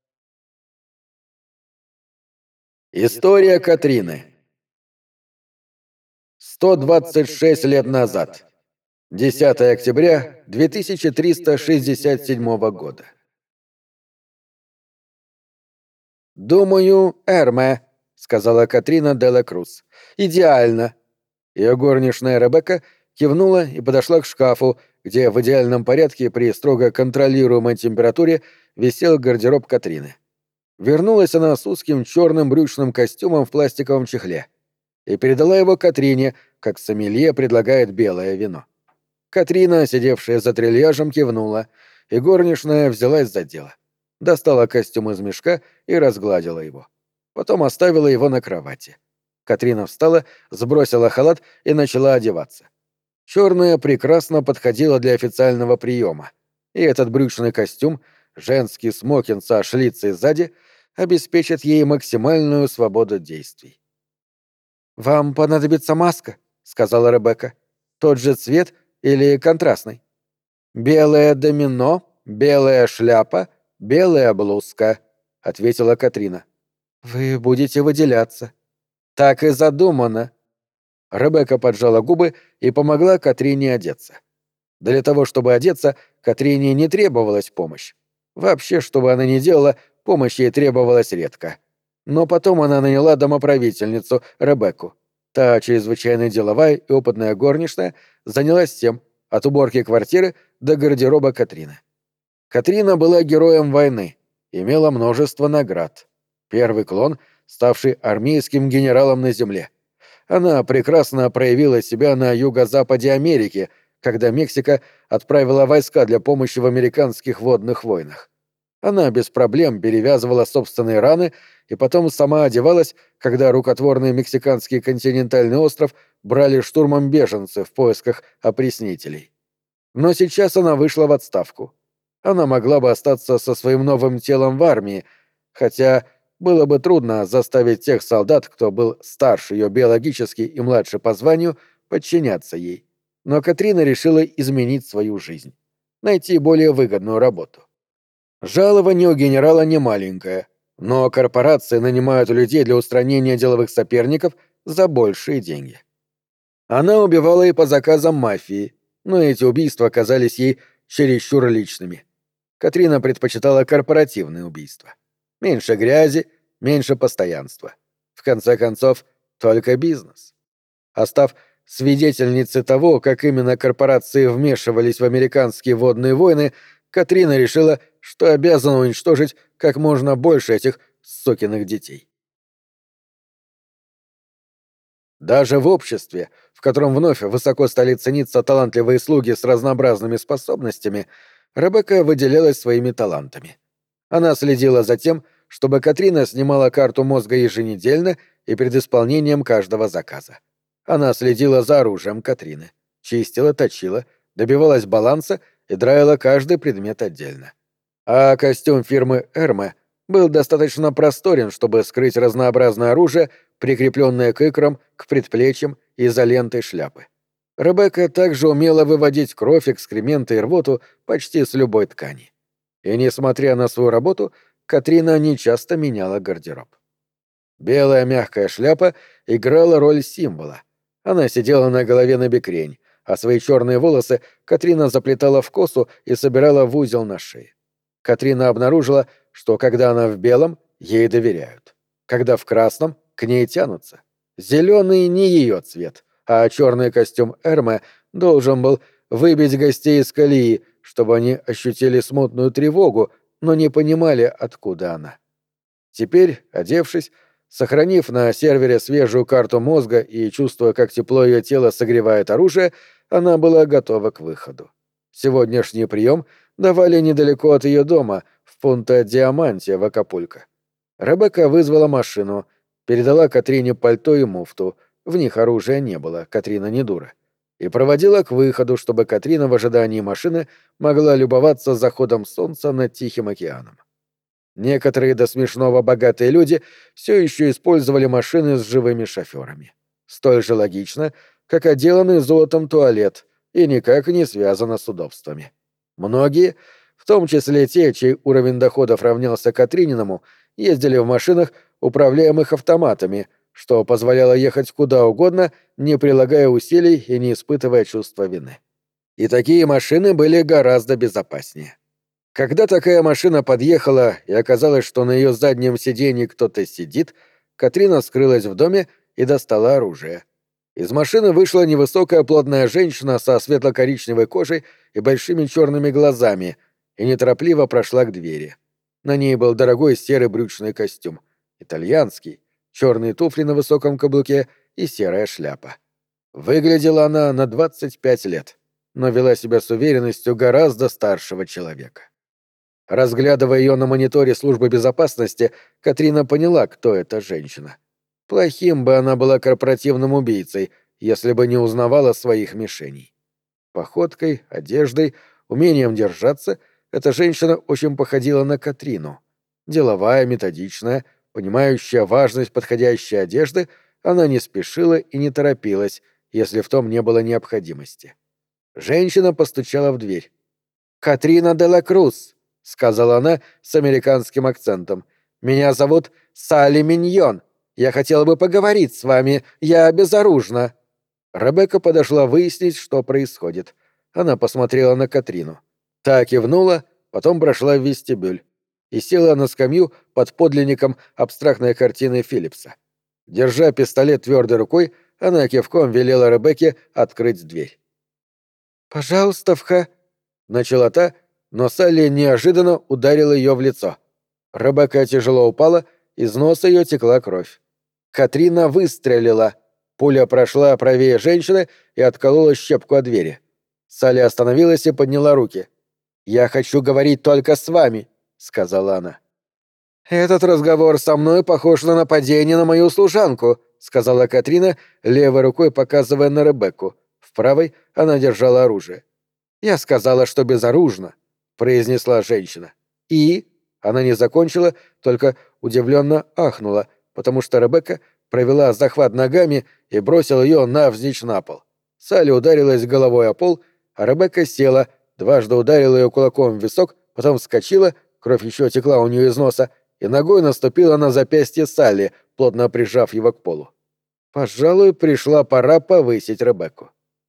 История Катрины. 126 лет назад. 10 октября 2367 года. «Думаю, Эрме», — сказала Катрина де ла Круз. «Идеально». Ее горничная Ребекка кивнула и подошла к шкафу, где в идеальном порядке при строго контролируемой температуре висел гардероб Катрины. Вернулась она с узким черным брючным костюмом в пластиковом чехле и передала его Катрине, как сомелье предлагает белое вино. Катрина, сидевшая за трильяжем, кивнула, и горничная взялась за дело. Достала костюм из мешка и разгладила его. Потом оставила его на кровати. Катрина встала, сбросила халат и начала одеваться. Черное прекрасно подходило для официального приема, и этот брючный костюм, женский смокинг со шлицей сзади, обеспечит ей максимальную свободу действий. «Вам понадобится маска», — сказала Ребекка. «Тот же цвет или контрастный?» «Белое домино, белая шляпа, белая блузка», — ответила Катрина. «Вы будете выделяться». «Так и задумано». Ребекка поджала губы и помогла Катрине одеться. Для того, чтобы одеться, Катрине не требовалась помощь. Вообще, что бы она ни делала, помощь ей требовалась редко. Но потом она наняла домоправительницу, Ребекку. Та, чрезвычайно деловая и опытная горничная, занялась тем, от уборки квартиры до гардероба Катрины. Катрина была героем войны, имела множество наград. Первый клон, ставший армейским генералом на земле. Она прекрасно проявила себя на юго-западе Америки, когда Мексика отправила войска для помощи в американских водных войнах. Она без проблем перевязывала собственные раны и потом сама одевалась, когда рукотворный мексиканский континентальный остров брали штурмом беженцы в поисках опреснителей. Но сейчас она вышла в отставку. Она могла бы остаться со своим новым телом в армии, хотя было бы трудно заставить тех солдат, кто был старше ее биологически и младше по званию, подчиняться ей. Но Катрина решила изменить свою жизнь. Найти более выгодную работу. Жалование у генерала немаленькое, но корпорации нанимают людей для устранения деловых соперников за большие деньги. Она убивала и по заказам мафии, но эти убийства казались ей чересчур личными. Катрина предпочитала корпоративные убийства. Меньше грязи, меньше постоянства. В конце концов, только бизнес. А став свидетельницей того, как именно корпорации вмешивались в американские водные войны, Катрина решила, что обязана уничтожить как можно больше этих сукиных детей. Даже в обществе, в котором вновь высоко стали цениться талантливые слуги с разнообразными способностями, Ребекка выделялась своими талантами. Она следила за тем, чтобы Катрина снимала карту мозга еженедельно и перед исполнением каждого заказа. Она следила за оружием Катрины, чистила, точила, добивалась баланса и драила каждый предмет отдельно. А костюм фирмы «Эрме» был достаточно просторен, чтобы скрыть разнообразное оружие, прикрепленное к икрам, к предплечьям и изолентой шляпы. Ребекка также умела выводить кровь, экскременты и рвоту почти с любой ткани. И, несмотря на свою работу, Катрина нечасто меняла гардероб. Белая мягкая шляпа играла роль символа. Она сидела на голове набекрень, а свои черные волосы Катрина заплетала в косу и собирала в узел на шее. Катрина обнаружила, что когда она в белом, ей доверяют. Когда в красном, к ней тянутся. Зеленый не ее цвет, а черный костюм Эрме должен был выбить гостей из колеи, чтобы они ощутили смутную тревогу, но не понимали, откуда она. Теперь, одевшись, сохранив на сервере свежую карту мозга и чувствуя, как тепло ее тела согревает оружие, она была готова к выходу. Сегодняшний прием давали недалеко от ее дома, в Пунта-Диаманте в Акапулько. Ребекка вызвала машину, передала Катрине пальто и муфту, в них оружия не было, Катрина не дура, и проводила к выходу, чтобы Катрина в ожидании машины могла любоваться заходом солнца над Тихим океаном. Некоторые до смешного богатые люди все еще использовали машины с живыми шоферами. Столь же логично, как отделанный золотом туалет, и никак не связано с удобствами. Многие, в том числе те, чей уровень доходов равнялся Катрининому, ездили в машинах, управляемых автоматами, что позволяло ехать куда угодно, не прилагая усилий и не испытывая чувства вины. И такие машины были гораздо безопаснее. Когда такая машина подъехала и оказалось, что на ее заднем сиденье кто-то сидит, Катрина скрылась в доме и достала оружие. Из машины вышла невысокая плотная женщина со светло-коричневой кожей и большими черными глазами и неторопливо прошла к двери. На ней был дорогой серый брючный костюм, итальянский, черные туфли на высоком каблуке и серая шляпа. Выглядела она на 25 лет, но вела себя с уверенностью гораздо старшего человека. Разглядывая ее на мониторе службы безопасности, Катрина поняла, кто эта женщина. Плохим бы она была корпоративным убийцей, если бы не узнавала своих мишеней. Походкой, одеждой, умением держаться эта женщина очень походила на Катрину. Деловая, методичная, понимающая важность подходящей одежды, она не спешила и не торопилась, если в том не было необходимости. Женщина постучала в дверь. «Катрина де ла Круз», — сказала она с американским акцентом. «Меня зовут Салли Миньон. Я хотела бы поговорить с вами. Я безоружна». Ребекка подошла выяснить, что происходит. Она посмотрела на Катрину. Та кивнула, потом прошла в вестибюль и села на скамью под подлинником абстрактной картины Филлипса. Держа пистолет твердой рукой, она кивком велела Ребекке открыть дверь. «Пожалуйста, начала та, но Салли неожиданно ударила ее в лицо. Ребекка тяжело упала, из носа ее текла кровь. Катрина выстрелила. Пуля прошла правее женщины и отколола щепку от двери. Салли остановилась и подняла руки. «Я хочу говорить только с вами», — сказала она. «Этот разговор со мной похож на нападение на мою служанку», — сказала Катрина, левой рукой показывая на Ребекку. В правой она держала оружие. «Я сказала, что безоружна», — произнесла женщина. «И?» Она не закончила, только удивленно ахнула, потому что Ребекка провела захват ногами и бросила ее навзничь на пол. Салли ударилась головой о пол, а Ребекка села, дважды ударила ее кулаком в висок, потом вскочила, кровь еще текла у нее из носа, и ногой наступила на запястье Салли, плотно прижав его к полу. Пожалуй, пришла пора повысить Ребекку.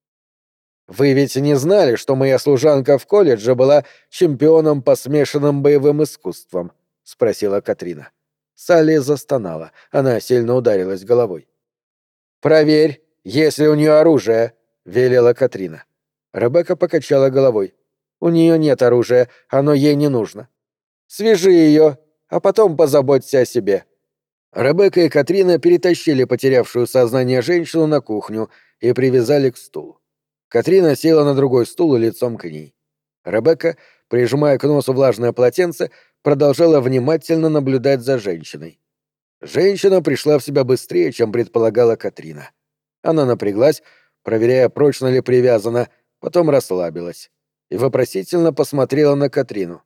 «Вы ведь не знали, что моя служанка в колледже была чемпионом по смешанным боевым искусствам?» — спросила Катрина. Салли застонала. Она сильно ударилась головой. «Проверь, есть ли у нее оружие», — велела Катрина. Ребекка покачала головой. «У нее нет оружия, оно ей не нужно. Свяжи ее, а потом позаботься о себе». Ребекка и Катрина перетащили потерявшую сознание женщину на кухню и привязали к стулу. Катрина села на другой стул лицом к ней. Ребекка, прижимая к носу влажное полотенце, продолжала внимательно наблюдать за женщиной. Женщина пришла в себя быстрее, чем предполагала Катрина. Она напряглась, проверяя, прочно ли привязана, потом расслабилась и вопросительно посмотрела на Катрину.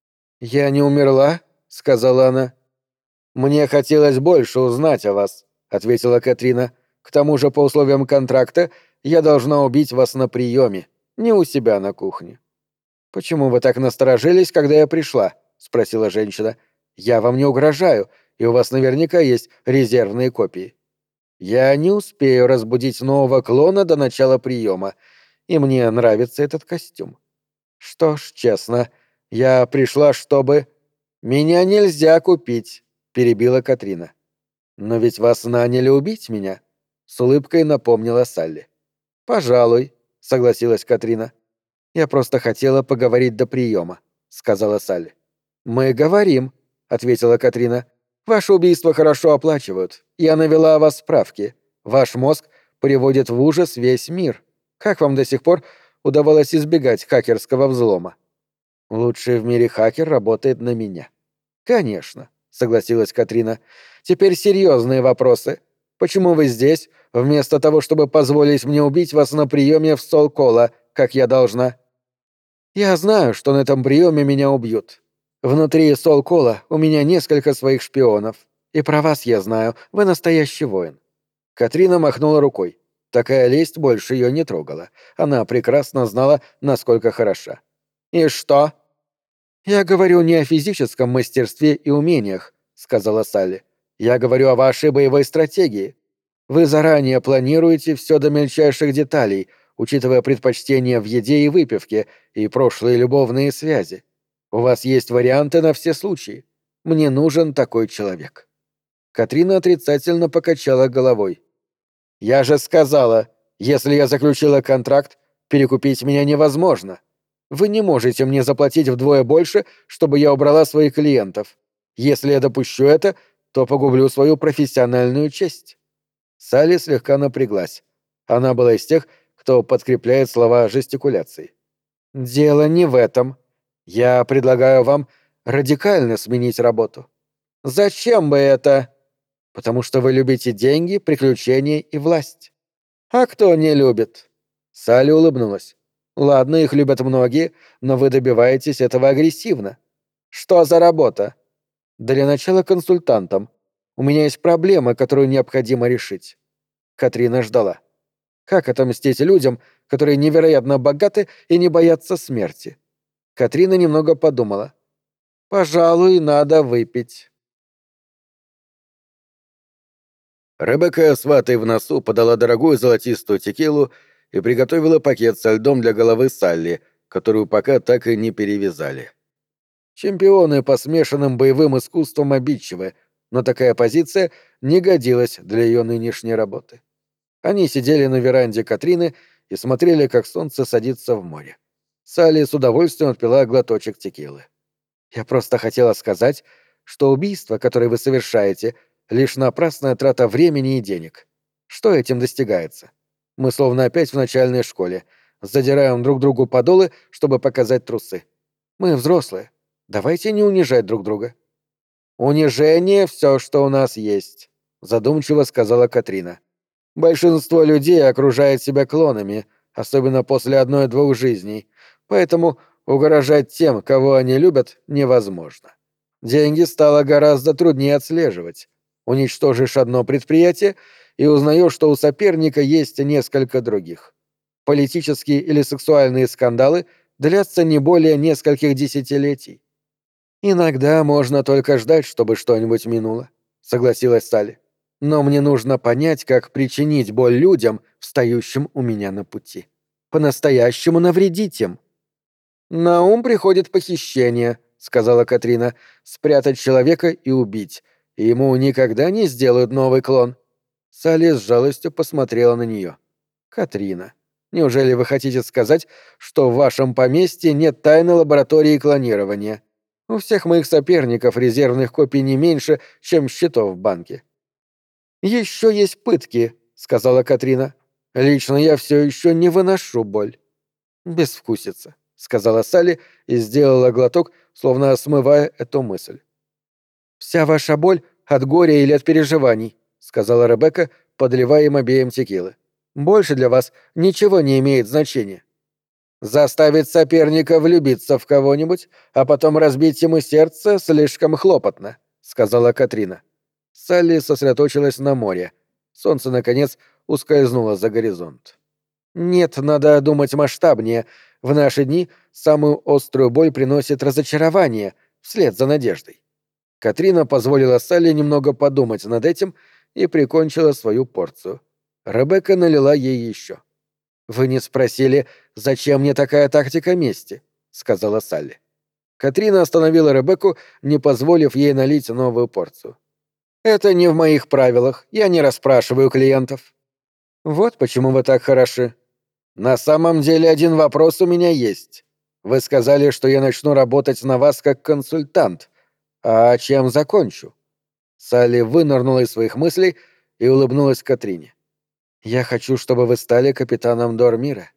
«Я не умерла?» — сказала она. «Мне хотелось больше узнать о вас», — ответила Катрина. «К тому же по условиям контракта я должна убить вас на приеме, не у себя на кухне». «Почему вы так насторожились, когда я пришла?» — спросила женщина. «Я вам не угрожаю, и у вас наверняка есть резервные копии». «Я не успею разбудить нового клона до начала приема, и мне нравится этот костюм». «Что ж, честно, я пришла, чтобы...» «Меня нельзя купить», — перебила Катрина. «Но ведь вас наняли убить меня». с улыбкой напомнила Салли. «Пожалуй», — согласилась Катрина. «Я просто хотела поговорить до приема», — сказала Салли. «Мы говорим», — ответила Катрина. «Ваше убийство хорошо оплачивают. Я навела о вас справки. Ваш мозг приводит в ужас весь мир. Как вам до сих пор удавалось избегать хакерского взлома?» «Лучший в мире хакер работает на меня». «Конечно», — согласилась Катрина. «Теперь серьезные вопросы. Почему вы здесь, вместо того, чтобы позволить мне убить вас на приеме в Солкола, как я должна?» «Я знаю, что на этом приеме меня убьют. Внутри Солкола у меня несколько своих шпионов. И про вас я знаю, вы настоящий воин». Катрина махнула рукой. Такая лесть больше ее не трогала. Она прекрасно знала, насколько хороша. «И что?» «Я говорю не о физическом мастерстве и умениях», — сказала Салли. «Я говорю о вашей боевой стратегии. Вы заранее планируете все до мельчайших деталей, учитывая предпочтения в еде и выпивке и прошлые любовные связи. У вас есть варианты на все случаи. Мне нужен такой человек». Катрина отрицательно покачала головой. «Я же сказала, если я заключила контракт, перекупить меня невозможно. Вы не можете мне заплатить вдвое больше, чтобы я убрала своих клиентов. Если я допущу это, то погублю свою профессиональную честь». Салли слегка напряглась. Она была из тех, кто подкрепляет слова жестикуляцией. «Дело не в этом. Я предлагаю вам радикально сменить работу». «Зачем бы это?» «Потому что вы любите деньги, приключения и власть». «А кто не любит?» Салли улыбнулась. «Ладно, их любят многие, но вы добиваетесь этого агрессивно. Что за работа?» «Для начала консультантом. У меня есть проблема, которую необходимо решить». Катрина ждала. Как отомстить людям, которые невероятно богаты и не боятся смерти? Катрина немного подумала. «Пожалуй, надо выпить». Ребекка с ватой в носу подала дорогую золотистую текилу и приготовила пакет со льдом для головы Салли, которую пока так и не перевязали. Чемпионы по смешанным боевым искусствам обидчивы, но такая позиция не годилась для ее нынешней работы. Они сидели на веранде Катрины и смотрели, как солнце садится в море. Салли с удовольствием отпила глоточек текилы. «Я просто хотела сказать, что убийство, которое вы совершаете, лишь напрасная трата времени и денег. Что этим достигается? Мы словно опять в начальной школе. Задираем друг другу подолы, чтобы показать трусы. Мы взрослые. Давайте не унижать друг друга». «Унижение — все, что у нас есть», — задумчиво сказала Катрина. «Большинство людей окружает себя клонами, особенно после одной-двух жизней, поэтому угрожать тем, кого они любят, невозможно. Деньги стало гораздо труднее отслеживать. Уничтожишь одно предприятие и узнаешь, что у соперника есть несколько других. Политические или сексуальные скандалы длятся не более нескольких десятилетий. «Иногда можно только ждать, чтобы что-нибудь минуло», — согласилась Салли. «Но мне нужно понять, как причинить боль людям, встающим у меня на пути. По-настоящему навредить им». «На ум приходит похищение», — сказала Катрина, — «спрятать человека и убить, и ему никогда не сделают новый клон». Салли с жалостью посмотрела на нее. «Катрина, неужели вы хотите сказать, что в вашем поместье нет тайной лаборатории клонирования? У всех моих соперников резервных копий не меньше, чем счетов в банке». «Еще есть пытки», — сказала Катрина. «Лично я все еще не выношу боль». «Безвкусица», — сказала Салли и сделала глоток, словно смывая эту мысль. «Вся ваша боль от горя или от переживаний», — сказала Ребекка, подливая им обеим текилы. «Больше для вас ничего не имеет значения». «Заставить соперника влюбиться в кого-нибудь, а потом разбить ему сердце слишком хлопотно», — сказала Катрина. Салли сосредоточилась на море. Солнце, наконец, ускользнуло за горизонт. «Нет, надо думать масштабнее. В наши дни самую острую боль приносит разочарование, вслед за надеждой». Катрина позволила Салли немного подумать над этим и прикончила свою порцию. Ребекка налила ей еще. «Вы не спросили, зачем мне такая тактика мести?» — сказала Салли. Катрина остановила Ребекку, не позволив ей налить новую порцию. «Это не в моих правилах, я не расспрашиваю клиентов». Вот почему вы так хороши. На самом деле один вопрос у меня есть. Вы сказали, что я начну работать на вас как консультант. А чем закончу? Салли вынырнула из своих мыслей и улыбнулась Катрине. Я хочу, чтобы вы стали капитаном Дормира.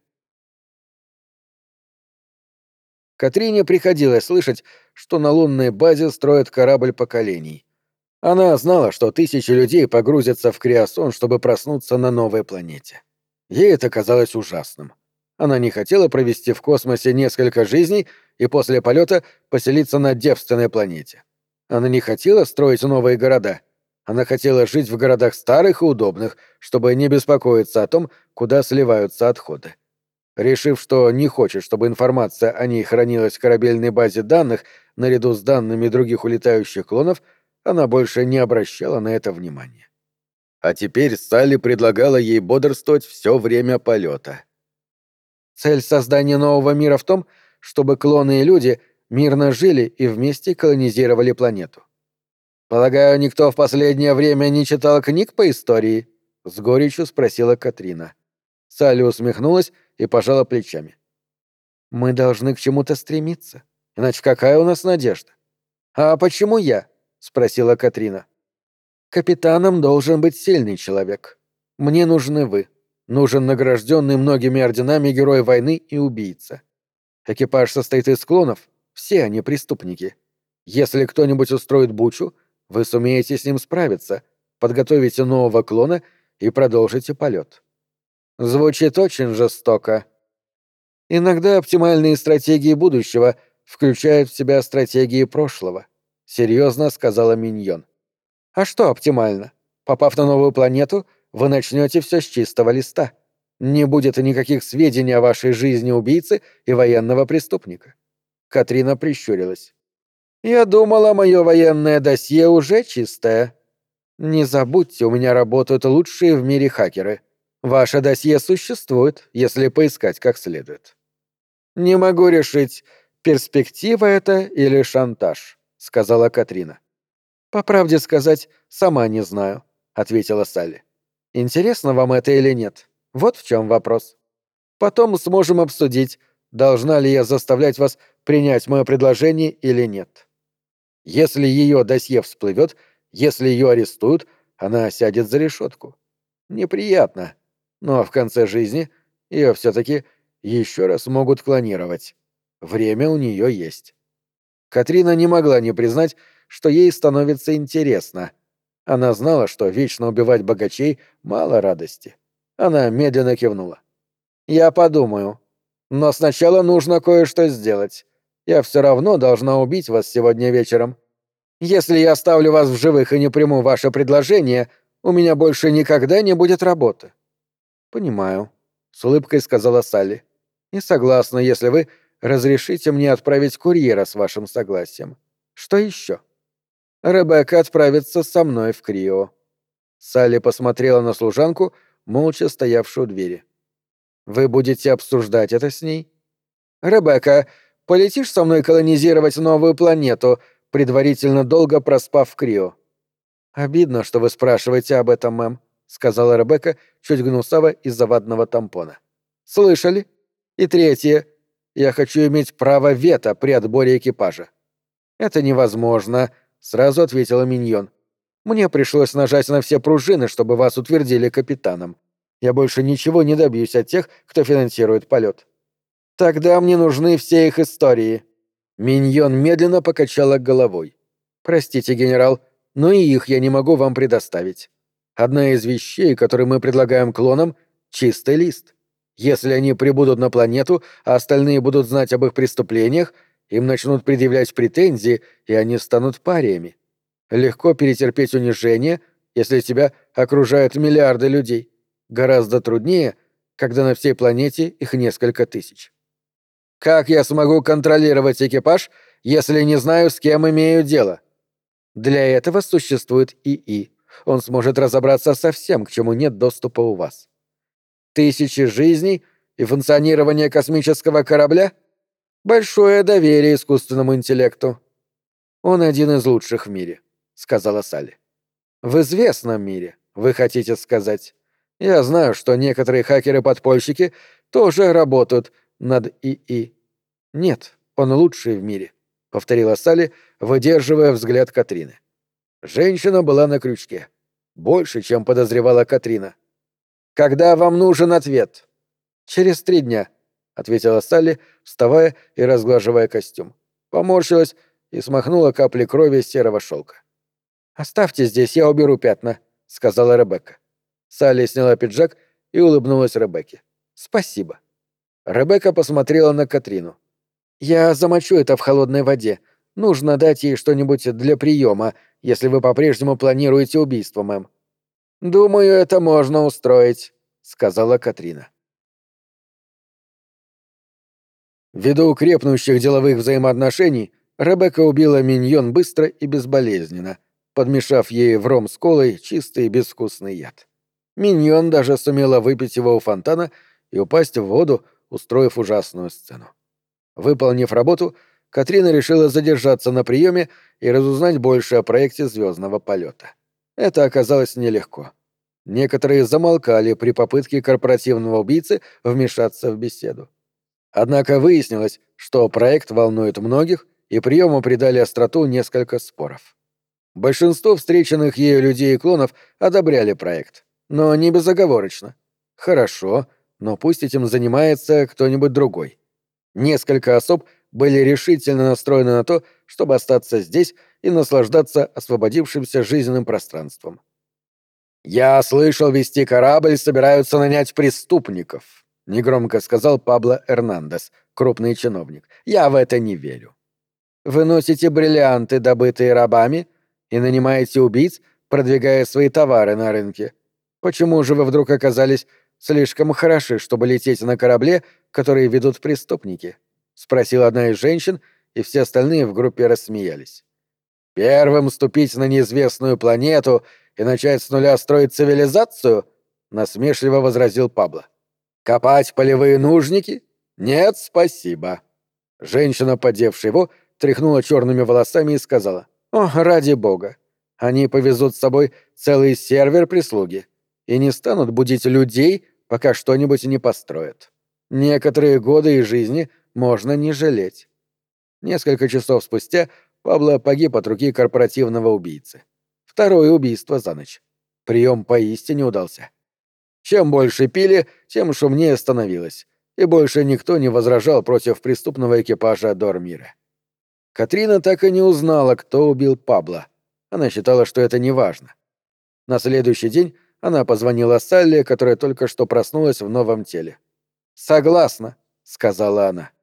Катрине приходилось слышать, что на лунной базе строят корабль поколений. Она знала, что тысячи людей погрузятся в криосон, чтобы проснуться на новой планете. Ей это казалось ужасным. Она не хотела провести в космосе несколько жизней и после полета поселиться на девственной планете. Она не хотела строить новые города. Она хотела жить в городах старых и удобных, чтобы не беспокоиться о том, куда сливаются отходы. Решив, что не хочет, чтобы информация о ней хранилась в корабельной базе данных наряду с данными других улетающих клонов, она больше не обращала на это внимания. А теперь Салли предлагала ей бодрствовать все время полета. Цель создания нового мира в том, чтобы клоны и люди мирно жили и вместе колонизировали планету. «Полагаю, никто в последнее время не читал книг по истории?» — с горечью спросила Катрина. Салли усмехнулась и пожала плечами. «Мы должны к чему-то стремиться. Иначе какая у нас надежда?» «А почему я?» — спросила Катрина. «Капитаном должен быть сильный человек. Мне нужны вы. Нужен награжденный многими орденами герой войны и убийца. Экипаж состоит из клонов, все они преступники. Если кто-нибудь устроит бучу, вы сумеете с ним справиться, подготовите нового клона и продолжите полет». Звучит очень жестоко. Иногда оптимальные стратегии будущего включают в себя стратегии прошлого, серьезно сказала Миньон. А что оптимально? Попав на новую планету, вы начнете все с чистого листа. Не будет никаких сведений о вашей жизни убийцы и военного преступника. Катрина прищурилась. Я думала, мое военное досье уже чистое. Не забудьте, у меня работают лучшие в мире хакеры. Ваше досье существует, если поискать как следует. Не могу решить, перспектива это или шантаж, сказала Катрина. По правде сказать, сама не знаю, ответила Салли. Интересно вам это или нет? Вот в чем вопрос. Потом сможем обсудить, должна ли я заставлять вас принять мое предложение или нет. Если ее досье всплывет, если ее арестуют, она сядет за решетку. Неприятно, но в конце жизни ее все-таки еще раз могут клонировать. Время у нее есть. Катрина не могла не признать, что ей становится интересно. Она знала, что вечно убивать богачей мало радости. Она медленно кивнула. «Я подумаю. Но сначала нужно кое-что сделать. Я все равно должна убить вас сегодня вечером. Если я оставлю вас в живых и не приму ваше предложение, у меня больше никогда не будет работы». «Понимаю», — с улыбкой сказала Салли. «И согласна, если вы разрешите мне отправить курьера с вашим согласием. Что еще?» «Ребекка отправится со мной в Крио». Салли посмотрела на служанку, молча стоявшую у двери. «Вы будете обсуждать это с ней?» «Ребекка, полетишь со мной колонизировать новую планету, предварительно долго проспав в Крио?» «Обидно, что вы спрашиваете об этом, мэм», — сказала Ребекка, чуть гнусаво из-за ватного тампона. «Слышали? И третье. Я хочу иметь право вето при отборе экипажа». «Это невозможно», — сразу ответила Миньон. «Мне пришлось нажать на все пружины, чтобы вас утвердили капитаном. Я больше ничего не добьюсь от тех, кто финансирует полет». «Тогда мне нужны все их истории». Миньон медленно покачала головой. «Простите, генерал, но и их я не могу вам предоставить. Одна из вещей, которые мы предлагаем клонам — чистый лист. Если они прибудут на планету, а остальные будут знать об их преступлениях, им начнут предъявлять претензии, и они станут париями. Легко перетерпеть унижение, если тебя окружают миллиарды людей. Гораздо труднее, когда на всей планете их несколько тысяч. Как я смогу контролировать экипаж, если не знаю, с кем имею дело? Для этого существует ИИ. Он сможет разобраться со всем, к чему нет доступа у вас. Тысячи жизней и функционирование космического корабля? Большое доверие искусственному интеллекту. Он один из лучших в мире, сказала Салли. В известном мире, вы хотите сказать. Я знаю, что некоторые хакеры-подпольщики тоже работают над ИИ. Нет, он лучший в мире, — повторила Салли, выдерживая взгляд Катрины. Женщина была на крючке. Больше, чем подозревала Катрина. «Когда вам нужен ответ?» «Через 3 дня», — ответила Салли, вставая и разглаживая костюм. Поморщилась и смахнула капли крови с серого шелка. «Оставьте здесь, я уберу пятна», — сказала Ребекка. Салли сняла пиджак и улыбнулась Ребекке. «Спасибо». Ребекка посмотрела на Катрину. «Я замочу это в холодной воде. Нужно дать ей что-нибудь для приема, если вы по-прежнему планируете убийство, мэм». «Думаю, это можно устроить», — сказала Катрина. Ввиду крепнущих деловых взаимоотношений, Ребекка убила миньон быстро и безболезненно, подмешав ей в ром с колой чистый и безвкусный яд. Миньон даже сумела выпить его у фонтана и упасть в воду, устроив ужасную сцену. Выполнив работу, Катрина решила задержаться на приеме и разузнать больше о проекте звездного полета. Это оказалось нелегко. Некоторые замолкали при попытке корпоративного убийцы вмешаться в беседу. Однако выяснилось, что проект волнует многих, и приему придали остроту несколько споров. Большинство встреченных ею людей и клонов одобряли проект, но не безоговорочно. Хорошо, но пусть этим занимается кто-нибудь другой. Несколько особ были решительно настроены на то, чтобы остаться здесь и наслаждаться освободившимся жизненным пространством. «Я слышал, вести корабль собираются нанять преступников», — негромко сказал Пабло Эрнандес, крупный чиновник. «Я в это не верю. Вы носите бриллианты, добытые рабами, и нанимаете убийц, продвигая свои товары на рынке. Почему же вы вдруг оказались слишком хороши, чтобы лететь на корабле, который ведут преступники?» — спросила одна из женщин, и все остальные в группе рассмеялись. «Первым ступить на неизвестную планету и начать с нуля строить цивилизацию?» — насмешливо возразил Пабло. «Копать полевые нужники? Нет, спасибо». Женщина, подевшая его, тряхнула черными волосами и сказала: «О, ради бога! Они повезут с собой целый сервер прислуги и не станут будить людей, пока что-нибудь не построят. Некоторые годы и жизни можно не жалеть». Несколько часов спустя Пабло погиб от руки корпоративного убийцы. Второе убийство за ночь. Прием поистине удался. Чем больше пили, тем шумнее становилось, и больше никто не возражал против преступного экипажа Дормира. Катрина так и не узнала, кто убил Пабло. Она считала, что это неважно. На следующий день она позвонила Салли, которая только что проснулась в новом теле. «Согласна», — сказала она.